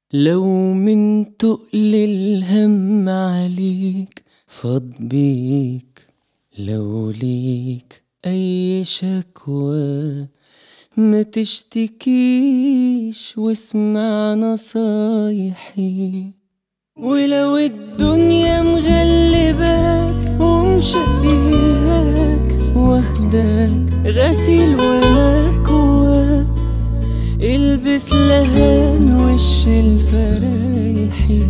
لو من تقل الهم عليك فاض بيك، لو ليك أي شكوى ما تشتكيش واسمع نصايحي. ولو الدنيا مغلباك ومشقياك واخداك غسيل ومكواك، البس لهان وش الفرايحي.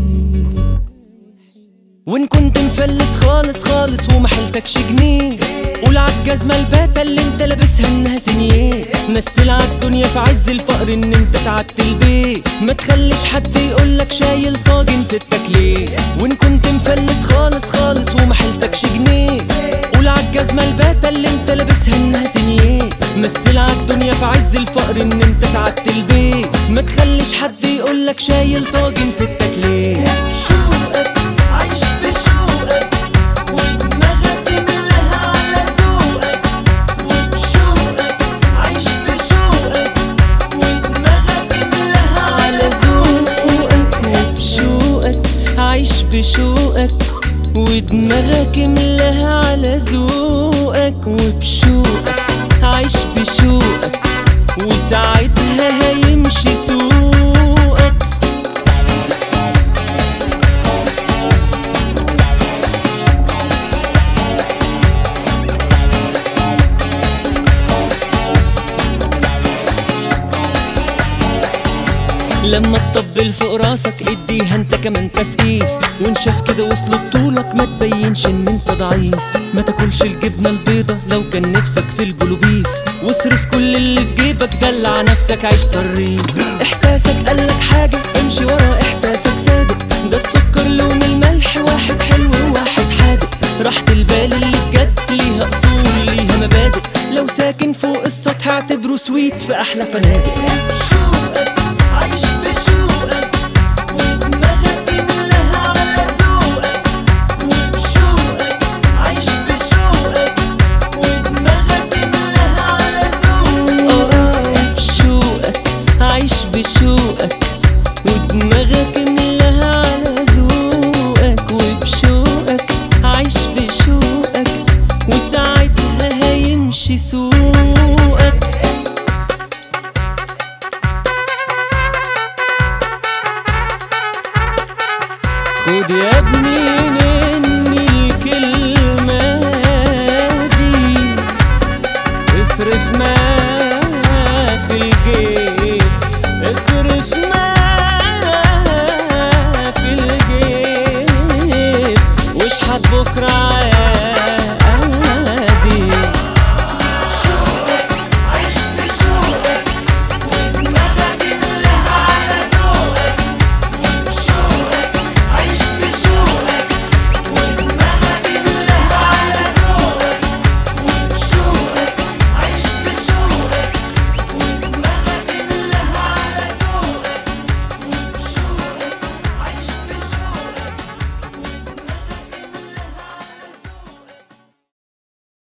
وان كنت مفلس خالص خالص ومحلتكش جنيه، قول عالجزمة الباتة اللي انت لابسها انها سنيه. مثل عالدنيا في عز الفقر ان انت سعدت البيت، ما تخليش حد يقولك شايل طاجن ستك ليه. وان كنت مفلس خالص خالص ومحلتكش جنيه، قول عالجزمة الباتة اللي انت لابسها انها سنيه. مثل عالدنيا في عز الفقر ان انت سعدت البيت، ما تخليش حد يقولك شايل طاجن ستك ليه. بشوقك عايش بشوقك ودماغك ملاها على ذوقك، وبشوقك عايش بشوقك ودماغك ملاها على ذوقك، وبشوقك عايش بشوقك ودماغك ملاها على ذوقك، وبشوقك عايش بشوقك وساعتها هيمشي سوقك. لما تطبل فوق راسك اديها انت كمان تسقيف، وان شاف كده وصل بطولك ما تبينش ان انت ضعيف. ما تاكلش الجبنة البيضة لو كان نفسك في البلوبيف، واصرف كل اللي في جيبك دلع نفسك عيش صريف. احساسك قالك حاجة امشي ورا احساسك صادق، ده السكر لون الملح واحد حلو وواحد حادق. راحة البال اللي بجد ليها اصول ليها مبادئ، لو ساكن فوق السطح اعتبره سويت في احلى فنادق. عايش بشوقك ودماغك ملاها على ذوقك، وبشوقك عايش بشوقك ودماغك ملاها على ذوقك. بشوقك عايش بشوقك ودماغك ملاها على ذوقك، وبشوقك عايش بشوقك وساعتها هيمشي سوقك. خد يا ابني